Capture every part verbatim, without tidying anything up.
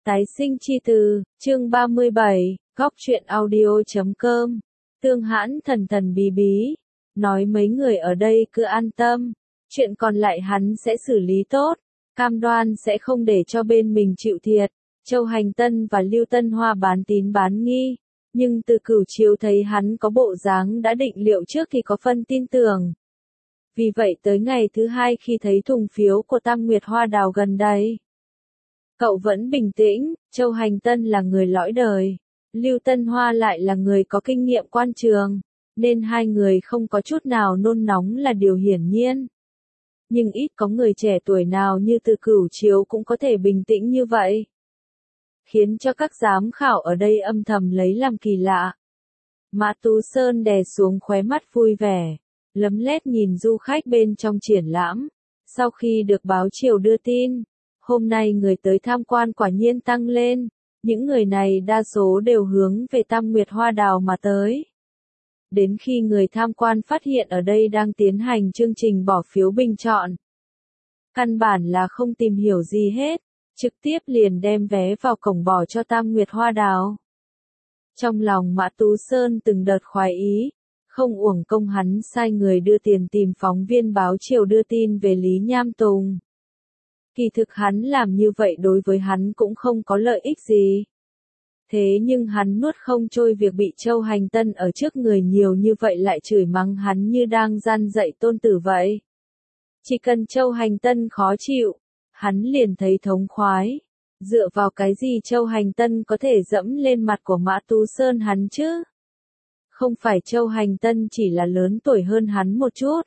Tái sinh chi từ, chương ba mươi bảy, góc truyện audio chấm com. Tương Hãn thần thần bí bí, nói mấy người ở đây cứ an tâm, chuyện còn lại hắn sẽ xử lý tốt, cam đoan sẽ không để cho bên mình chịu thiệt. Châu Hành Tân và Lưu Tân Hoa bán tín bán nghi, nhưng từ Cửu Chiếu thấy hắn có bộ dáng đã định liệu trước thì có phân tin tưởng. Vì vậy tới ngày thứ hai khi thấy thùng phiếu của Tam Nguyệt Hoa Đào gần đây, cậu vẫn bình tĩnh. Châu Hành Tân là người lõi đời, Lưu Tân Hoa lại là người có kinh nghiệm quan trường, nên hai người không có chút nào nôn nóng là điều hiển nhiên. Nhưng ít có người trẻ tuổi nào như Từ Cửu Chiếu cũng có thể bình tĩnh như vậy, khiến cho các giám khảo ở đây âm thầm lấy làm kỳ lạ. Mã Tú Sơn đè xuống khóe mắt vui vẻ, lấm lét nhìn du khách bên trong triển lãm. Sau khi được báo chiều đưa tin, hôm nay người tới tham quan quả nhiên tăng lên, những người này đa số đều hướng về Tam Nguyệt Hoa Đào mà tới. Đến khi người tham quan phát hiện ở đây đang tiến hành chương trình bỏ phiếu bình chọn, căn bản là không tìm hiểu gì hết, trực tiếp liền đem vé vào cổng bỏ cho Tam Nguyệt Hoa Đào. Trong lòng Mã Tú Sơn từng đợt khoái ý, không uổng công hắn sai người đưa tiền tìm phóng viên báo chiều đưa tin về Lý Nham Tùng. Kỳ thực hắn làm như vậy đối với hắn cũng không có lợi ích gì. Thế nhưng hắn nuốt không trôi việc bị Châu Hành Tân ở trước người nhiều như vậy lại chửi mắng hắn như đang gian dạy tôn tử vậy. Chỉ cần Châu Hành Tân khó chịu, hắn liền thấy thống khoái. Dựa vào cái gì Châu Hành Tân có thể dẫm lên mặt của Mã Tú Sơn hắn chứ? Không phải Châu Hành Tân chỉ là lớn tuổi hơn hắn một chút,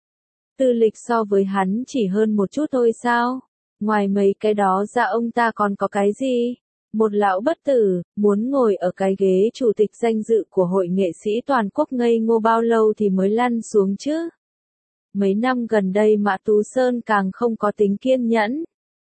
tư lịch so với hắn chỉ hơn một chút thôi sao? Ngoài mấy cái đó ra ông ta còn có cái gì? Một lão bất tử, muốn ngồi ở cái ghế chủ tịch danh dự của hội nghệ sĩ toàn quốc ngây ngô bao lâu thì mới lăn xuống chứ? Mấy năm gần đây Mã Tú Sơn càng không có tính kiên nhẫn,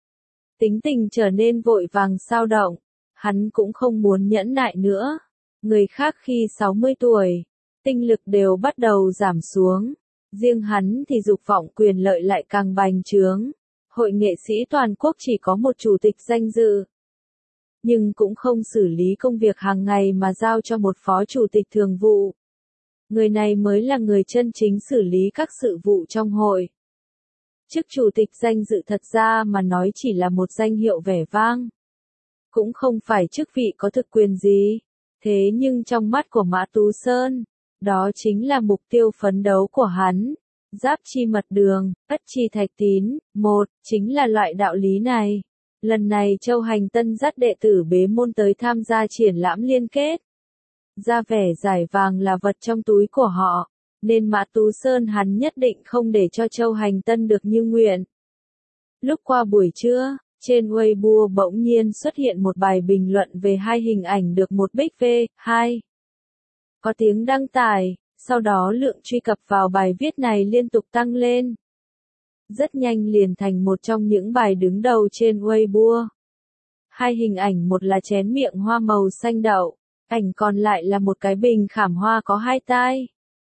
tính tình trở nên vội vàng xao động, hắn cũng không muốn nhẫn nại nữa. Người khác khi sáu mươi tuổi, tinh lực đều bắt đầu giảm xuống, riêng hắn thì dục vọng quyền lợi lại càng bành trướng. Hội nghệ sĩ toàn quốc chỉ có một chủ tịch danh dự, nhưng cũng không xử lý công việc hàng ngày mà giao cho một phó chủ tịch thường vụ. Người này mới là người chân chính xử lý các sự vụ trong hội. Chức chủ tịch danh dự thật ra mà nói chỉ là một danh hiệu vẻ vang, cũng không phải chức vị có thực quyền gì. Thế nhưng trong mắt của Mã Tú Sơn, đó chính là mục tiêu phấn đấu của hắn. Giáp chi mật đường, ất chi thạch tín, một, chính là loại đạo lý này. Lần này Châu Hành Tân dắt đệ tử bế môn tới tham gia triển lãm liên kết. Ra vẻ giải vàng là vật trong túi của họ, nên Mã Tú Sơn hắn nhất định không để cho Châu Hành Tân được như nguyện. Lúc qua buổi trưa, trên Weibo bỗng nhiên xuất hiện một bài bình luận về hai hình ảnh được một bích V, hai. Có tiếng đăng tải, sau đó lượng truy cập vào bài viết này liên tục tăng lên. Rất nhanh liền thành một trong những bài đứng đầu trên Weibo. Hai hình ảnh, một là chén miệng hoa màu xanh đậu, ảnh còn lại là một cái bình khảm hoa có hai tai.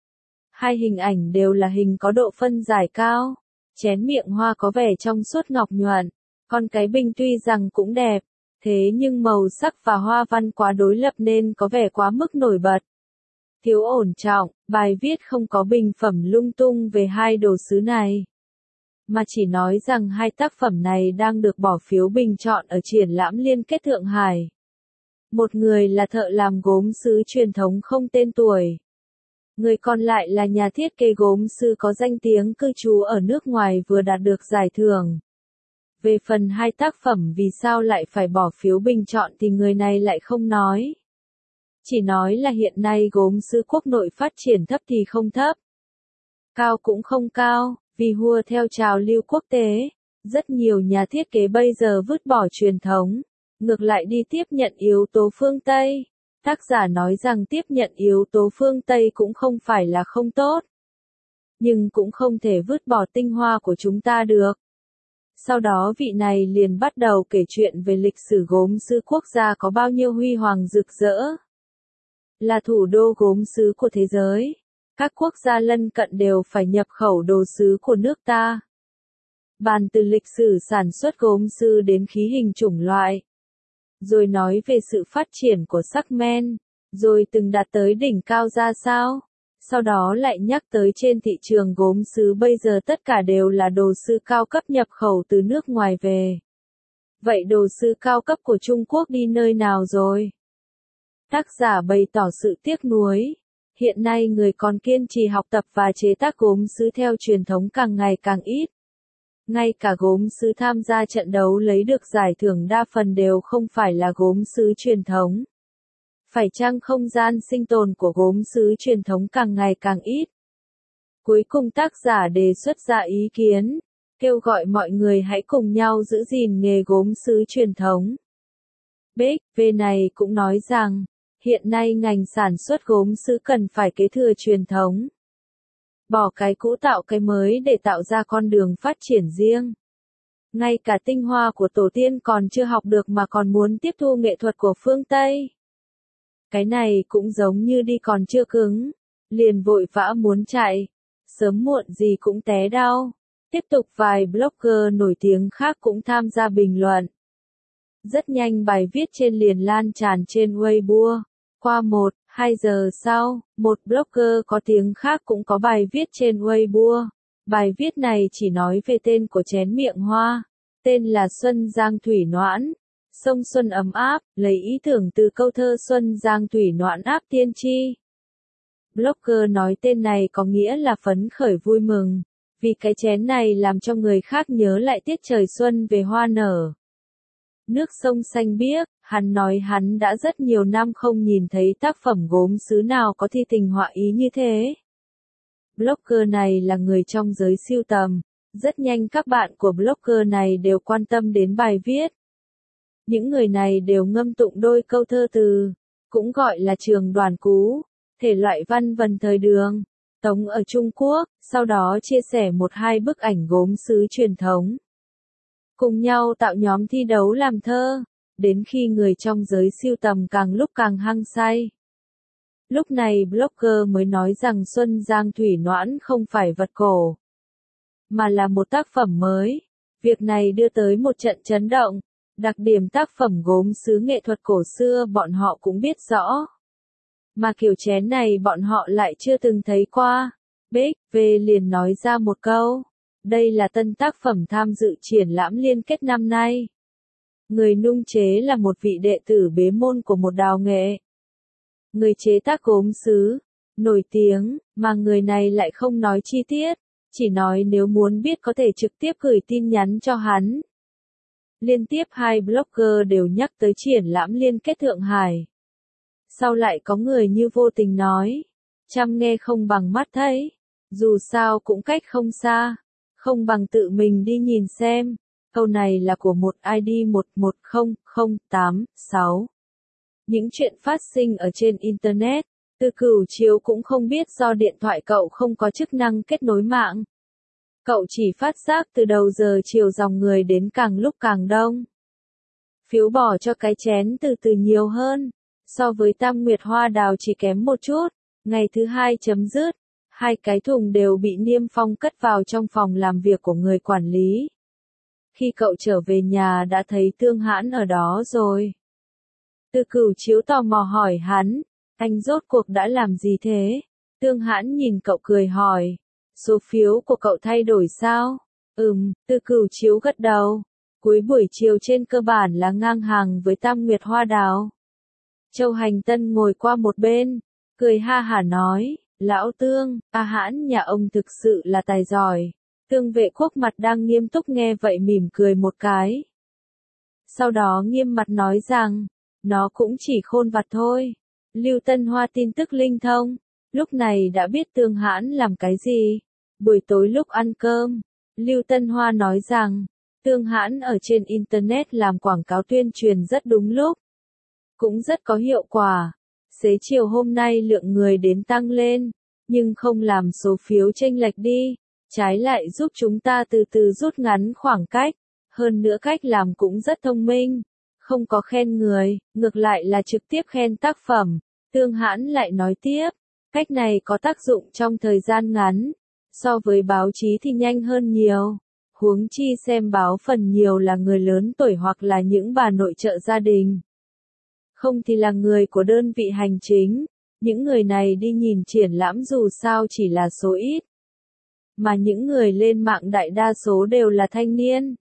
Hai hình ảnh đều là hình có độ phân giải cao, chén miệng hoa có vẻ trong suốt ngọc nhuận, còn cái bình tuy rằng cũng đẹp, thế nhưng màu sắc và hoa văn quá đối lập nên có vẻ quá mức nổi bật, thiếu ổn trọng. Bài viết không có bình phẩm lung tung về hai đồ sứ này, mà chỉ nói rằng hai tác phẩm này đang được bỏ phiếu bình chọn ở triển lãm liên kết Thượng Hải. Một người là thợ làm gốm sứ truyền thống không tên tuổi, người còn lại là nhà thiết kế gốm sứ có danh tiếng cư trú ở nước ngoài vừa đạt được giải thưởng. Về phần hai tác phẩm vì sao lại phải bỏ phiếu bình chọn thì người này lại không nói. Chỉ nói là hiện nay gốm sứ quốc nội phát triển thấp thì không thấp, cao cũng không cao, vì hùa theo trào lưu quốc tế. Rất nhiều nhà thiết kế bây giờ vứt bỏ truyền thống, ngược lại đi tiếp nhận yếu tố phương Tây. Tác giả nói rằng tiếp nhận yếu tố phương Tây cũng không phải là không tốt, nhưng cũng không thể vứt bỏ tinh hoa của chúng ta được. Sau đó vị này liền bắt đầu kể chuyện về lịch sử gốm sứ quốc gia có bao nhiêu huy hoàng rực rỡ. Là thủ đô gốm sứ của thế giới, các quốc gia lân cận đều phải nhập khẩu đồ sứ của nước ta. Bàn từ lịch sử sản xuất gốm sứ đến khí hình chủng loại, rồi nói về sự phát triển của sắc men, rồi từng đạt tới đỉnh cao ra sao. Sau đó lại nhắc tới trên thị trường gốm sứ bây giờ tất cả đều là đồ sứ cao cấp nhập khẩu từ nước ngoài về. Vậy đồ sứ cao cấp của Trung Quốc đi nơi nào rồi? Tác giả bày tỏ sự tiếc nuối. Hiện nay người còn kiên trì học tập và chế tác gốm sứ theo truyền thống càng ngày càng ít. Ngay cả gốm sứ tham gia trận đấu lấy được giải thưởng đa phần đều không phải là gốm sứ truyền thống. Phải chăng không gian sinh tồn của gốm sứ truyền thống càng ngày càng ít? Cuối cùng tác giả đề xuất ra ý kiến, kêu gọi mọi người hãy cùng nhau giữ gìn nghề gốm sứ truyền thống. Bích vê này cũng nói rằng, hiện nay ngành sản xuất gốm sứ cần phải kế thừa truyền thống. Bỏ cái cũ tạo cái mới để tạo ra con đường phát triển riêng. Ngay cả tinh hoa của tổ tiên còn chưa học được mà còn muốn tiếp thu nghệ thuật của phương Tây. Cái này cũng giống như đi còn chưa cứng, liền vội vã muốn chạy, sớm muộn gì cũng té đau. Tiếp tục vài blogger nổi tiếng khác cũng tham gia bình luận. Rất nhanh bài viết trên liền lan tràn trên Weibo. Qua một, hai giờ sau, một blogger có tiếng khác cũng có bài viết trên Weibo. Bài viết này chỉ nói về tên của chén miệng hoa. Tên là Xuân Giang Thủy Noãn. Sông Xuân ấm áp, lấy ý tưởng từ câu thơ Xuân Giang Thủy Noãn áp tiên tri. Blogger nói tên này có nghĩa là phấn khởi vui mừng, vì cái chén này làm cho người khác nhớ lại tiết trời xuân về hoa nở. Nước sông xanh biếc, hắn nói hắn đã rất nhiều năm không nhìn thấy tác phẩm gốm sứ nào có thi tình họa ý như thế. Blogger này là người trong giới sưu tầm, rất nhanh các bạn của blogger này đều quan tâm đến bài viết. Những người này đều ngâm tụng đôi câu thơ từ, cũng gọi là trường đoàn cú, thể loại văn vần thời Đường, Tống ở Trung Quốc, sau đó chia sẻ một hai bức ảnh gốm sứ truyền thống. Cùng nhau tạo nhóm thi đấu làm thơ, đến khi người trong giới sưu tầm càng lúc càng hăng say. Lúc này blogger mới nói rằng Xuân Giang Thủy Noãn không phải vật cổ, mà là một tác phẩm mới. Việc này đưa tới một trận chấn động. Đặc điểm tác phẩm gốm sứ nghệ thuật cổ xưa bọn họ cũng biết rõ. Mà kiểu chén này bọn họ lại chưa từng thấy qua. Bích vê liền nói ra một câu. Đây là tân tác phẩm tham dự triển lãm liên kết năm nay. Người nung chế là một vị đệ tử bế môn của một đào nghệ. Người chế tác gốm sứ, nổi tiếng, mà người này lại không nói chi tiết. Chỉ nói nếu muốn biết có thể trực tiếp gửi tin nhắn cho hắn. Liên tiếp hai blogger đều nhắc tới triển lãm liên kết Thượng Hải. Sau lại có người như vô tình nói, chăm nghe không bằng mắt thấy, dù sao cũng cách không xa, không bằng tự mình đi nhìn xem. Câu này là của một i đê một một không không tám sáu. Những chuyện phát sinh ở trên Internet, Từ Cửu Chiếu cũng không biết do điện thoại cậu không có chức năng kết nối mạng. Cậu chỉ phát giác từ đầu giờ chiều dòng người đến càng lúc càng đông. Phiếu bỏ cho cái chén từ từ nhiều hơn. So với Tam Nguyệt Hoa Đào chỉ kém một chút. Ngày thứ hai chấm dứt. Hai cái thùng đều bị niêm phong cất vào trong phòng làm việc của người quản lý. Khi cậu trở về nhà đã thấy Tương Hãn ở đó rồi. Từ Cửu Chiếu tò mò hỏi hắn. Anh rốt cuộc đã làm gì thế? Tương Hãn nhìn cậu cười hỏi. Số phiếu của cậu thay đổi sao? Ừm, Từ Cửu Chiếu gật đầu. Cuối buổi chiều trên cơ bản là ngang hàng với Tam Nguyệt Hoa Đào. Châu Hành Tân ngồi qua một bên, cười ha hả nói, Lão Tương, A Hãn nhà ông thực sự là tài giỏi. Tương Vệ Quốc mặt đang nghiêm túc nghe vậy mỉm cười một cái. Sau đó nghiêm mặt nói rằng, nó cũng chỉ khôn vặt thôi. Lưu Tân Hoa tin tức linh thông, lúc này đã biết Tương Hãn làm cái gì. Buổi tối lúc ăn cơm, Lưu Tân Hoa nói rằng, Tương Hãn ở trên Internet làm quảng cáo tuyên truyền rất đúng lúc. Cũng rất có hiệu quả. Xế chiều hôm nay lượng người đến tăng lên, nhưng không làm số phiếu chênh lệch đi. Trái lại giúp chúng ta từ từ rút ngắn khoảng cách. Hơn nữa cách làm cũng rất thông minh. Không có khen người, ngược lại là trực tiếp khen tác phẩm. Tương Hãn lại nói tiếp, cách này có tác dụng trong thời gian ngắn. So với báo chí thì nhanh hơn nhiều. Huống chi xem báo phần nhiều là người lớn tuổi hoặc là những bà nội trợ gia đình. không thì là người của đơn vị hành chính. Những người này đi nhìn triển lãm dù sao chỉ là số ít. Mà những người lên mạng đại đa số đều là thanh niên.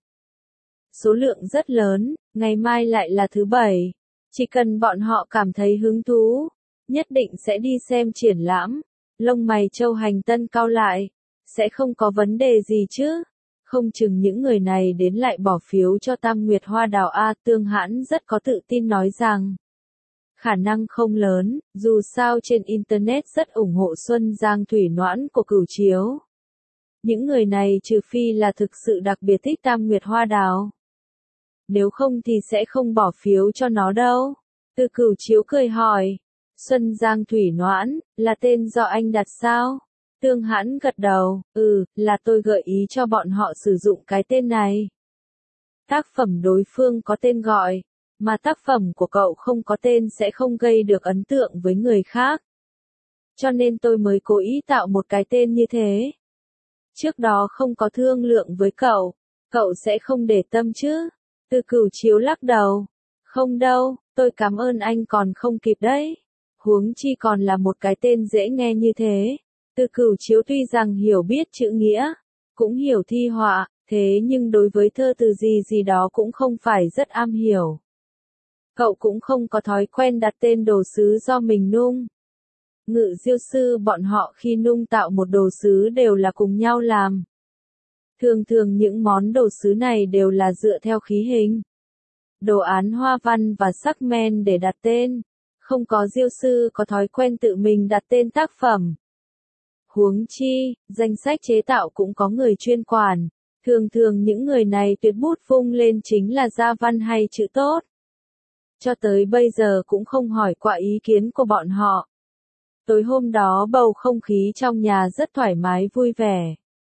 Số lượng rất lớn, ngày mai lại là thứ bảy. Chỉ cần bọn họ cảm thấy hứng thú, nhất định sẽ đi xem triển lãm. Lông mày Châu Hành Tân cau lại. Sẽ không có vấn đề gì chứ? Không chừng những người này đến lại bỏ phiếu cho Tam Nguyệt Hoa Đào A. Tương Hãn rất có tự tin nói rằng. Khả năng không lớn, dù sao trên Internet rất ủng hộ Xuân Giang Thủy Noãn của Cửu Chiếu. Những người này trừ phi là thực sự đặc biệt thích Tam Nguyệt Hoa Đào. Nếu không thì sẽ không bỏ phiếu cho nó đâu. Từ Cửu Chiếu cười hỏi. Xuân Giang Thủy Noãn, là tên do anh đặt sao? Tương Hãn gật đầu, ừ, là tôi gợi ý cho bọn họ sử dụng cái tên này. Tác phẩm đối phương có tên gọi, mà tác phẩm của cậu không có tên sẽ không gây được ấn tượng với người khác. Cho nên tôi mới cố ý tạo một cái tên như thế. Trước đó không có thương lượng với cậu, cậu sẽ không để tâm chứ? Từ Cửu Chiếu lắc đầu. Không đâu, tôi cảm ơn anh còn không kịp đấy. Huống chi còn là một cái tên dễ nghe như thế. Từ Cửu Chiếu tuy rằng hiểu biết chữ nghĩa, cũng hiểu thi họa, thế nhưng đối với thơ từ gì gì đó cũng không phải rất am hiểu. Cậu cũng không có thói quen đặt tên đồ sứ do mình nung. Ngự diêu sư bọn họ khi nung tạo một đồ sứ đều là cùng nhau làm. Thường thường những món đồ sứ này đều là dựa theo khí hình, đồ án hoa văn và sắc men để đặt tên. Không có diêu sư có thói quen tự mình đặt tên tác phẩm. Huống chi, danh sách chế tạo cũng có người chuyên quản. Thường thường những người này tuyệt bút vung lên chính là gia văn hay chữ tốt. Cho tới bây giờ cũng không hỏi qua ý kiến của bọn họ. Tối hôm đó bầu không khí trong nhà rất thoải mái vui vẻ.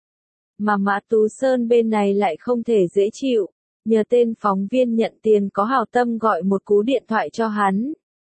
Mà Mã Tú Sơn bên này lại không thể dễ chịu. Nhờ tên phóng viên nhận tiền có hảo tâm gọi một cú điện thoại cho hắn.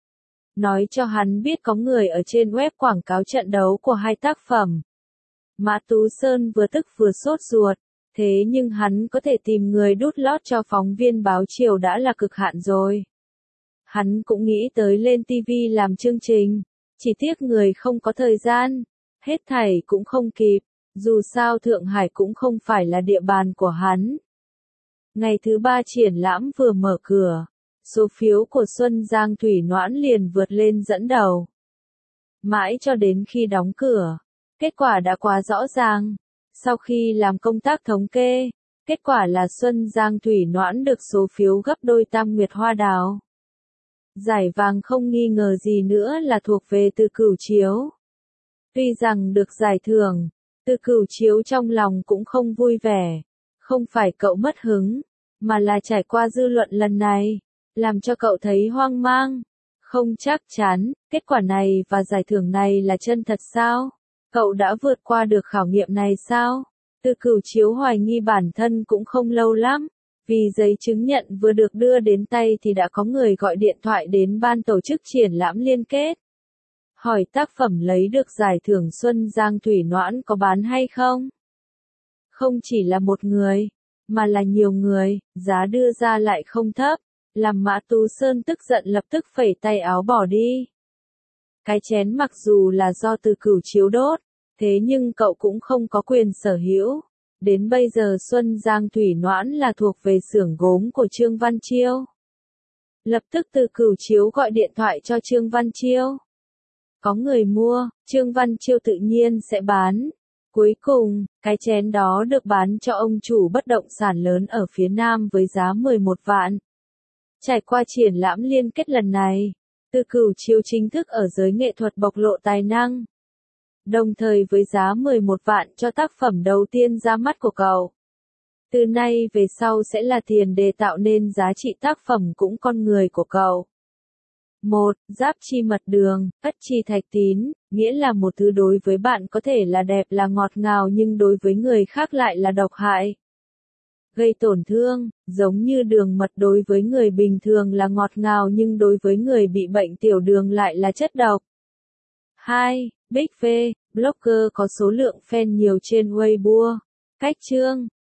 Nói cho hắn biết có người ở trên web quảng cáo trận đấu của hai tác phẩm. Mã Tú Sơn vừa tức vừa sốt ruột, thế nhưng hắn có thể tìm người đút lót cho phóng viên báo chiều đã là cực hạn rồi. Hắn cũng nghĩ tới lên ti vi làm chương trình, chỉ tiếc người không có thời gian, hết thảy cũng không kịp, dù sao Thượng Hải cũng không phải là địa bàn của hắn. Ngày thứ ba triển lãm vừa mở cửa. Số phiếu của Xuân Giang Thủy Noãn liền vượt lên dẫn đầu. Mãi cho đến khi đóng cửa, kết quả đã quá rõ ràng. Sau khi làm công tác thống kê, kết quả là Xuân Giang Thủy Noãn được số phiếu gấp đôi Tam Nguyệt Hoa Đào. Giải vàng không nghi ngờ gì nữa là thuộc về Từ Cửu Chiếu. Tuy rằng được giải thưởng, Từ Cửu Chiếu trong lòng cũng không vui vẻ. Không phải cậu mất hứng, mà là trải qua dư luận lần này. Làm cho cậu thấy hoang mang, không chắc chắn, kết quả này và giải thưởng này là chân thật sao? Cậu đã vượt qua được khảo nghiệm này sao? Từ Cửu Chiếu hoài nghi bản thân cũng không lâu lắm, vì giấy chứng nhận vừa được đưa đến tay thì đã có người gọi điện thoại đến ban tổ chức triển lãm liên kết. Hỏi tác phẩm lấy được giải thưởng Xuân Giang Thủy Noãn có bán hay không? Không chỉ là một người, mà là nhiều người, giá đưa ra lại không thấp. Làm Mã Tú Sơn tức giận lập tức phẩy tay áo bỏ đi. Cái chén mặc dù là do Từ Cửu Chiếu đốt, thế nhưng cậu cũng không có quyền sở hữu. Đến bây giờ Xuân Giang Thủy Noãn là thuộc về xưởng gốm của Trương Văn Chiêu. Lập tức Từ Cửu Chiếu gọi điện thoại cho Trương Văn Chiêu. Có người mua, Trương Văn Chiêu tự nhiên sẽ bán. Cuối cùng, cái chén đó được bán cho ông chủ bất động sản lớn ở phía Nam với giá mười một vạn. Trải qua triển lãm liên kết lần này, Từ Cửu Chiếu chính thức ở giới nghệ thuật bộc lộ tài năng. Đồng thời với giá mười một vạn cho tác phẩm đầu tiên ra mắt của cậu. Từ nay về sau sẽ là tiền đề tạo nên giá trị tác phẩm cũng con người của cậu. một. Giáp chi mật đường, ất chi thạch tín, nghĩa là một thứ đối với bạn có thể là đẹp là ngọt ngào nhưng đối với người khác lại là độc hại. Gây tổn thương, giống như đường mật đối với người bình thường là ngọt ngào nhưng đối với người bị bệnh tiểu đường lại là chất độc. hai. Big V, blogger có số lượng fan nhiều trên Weibo. Cách chương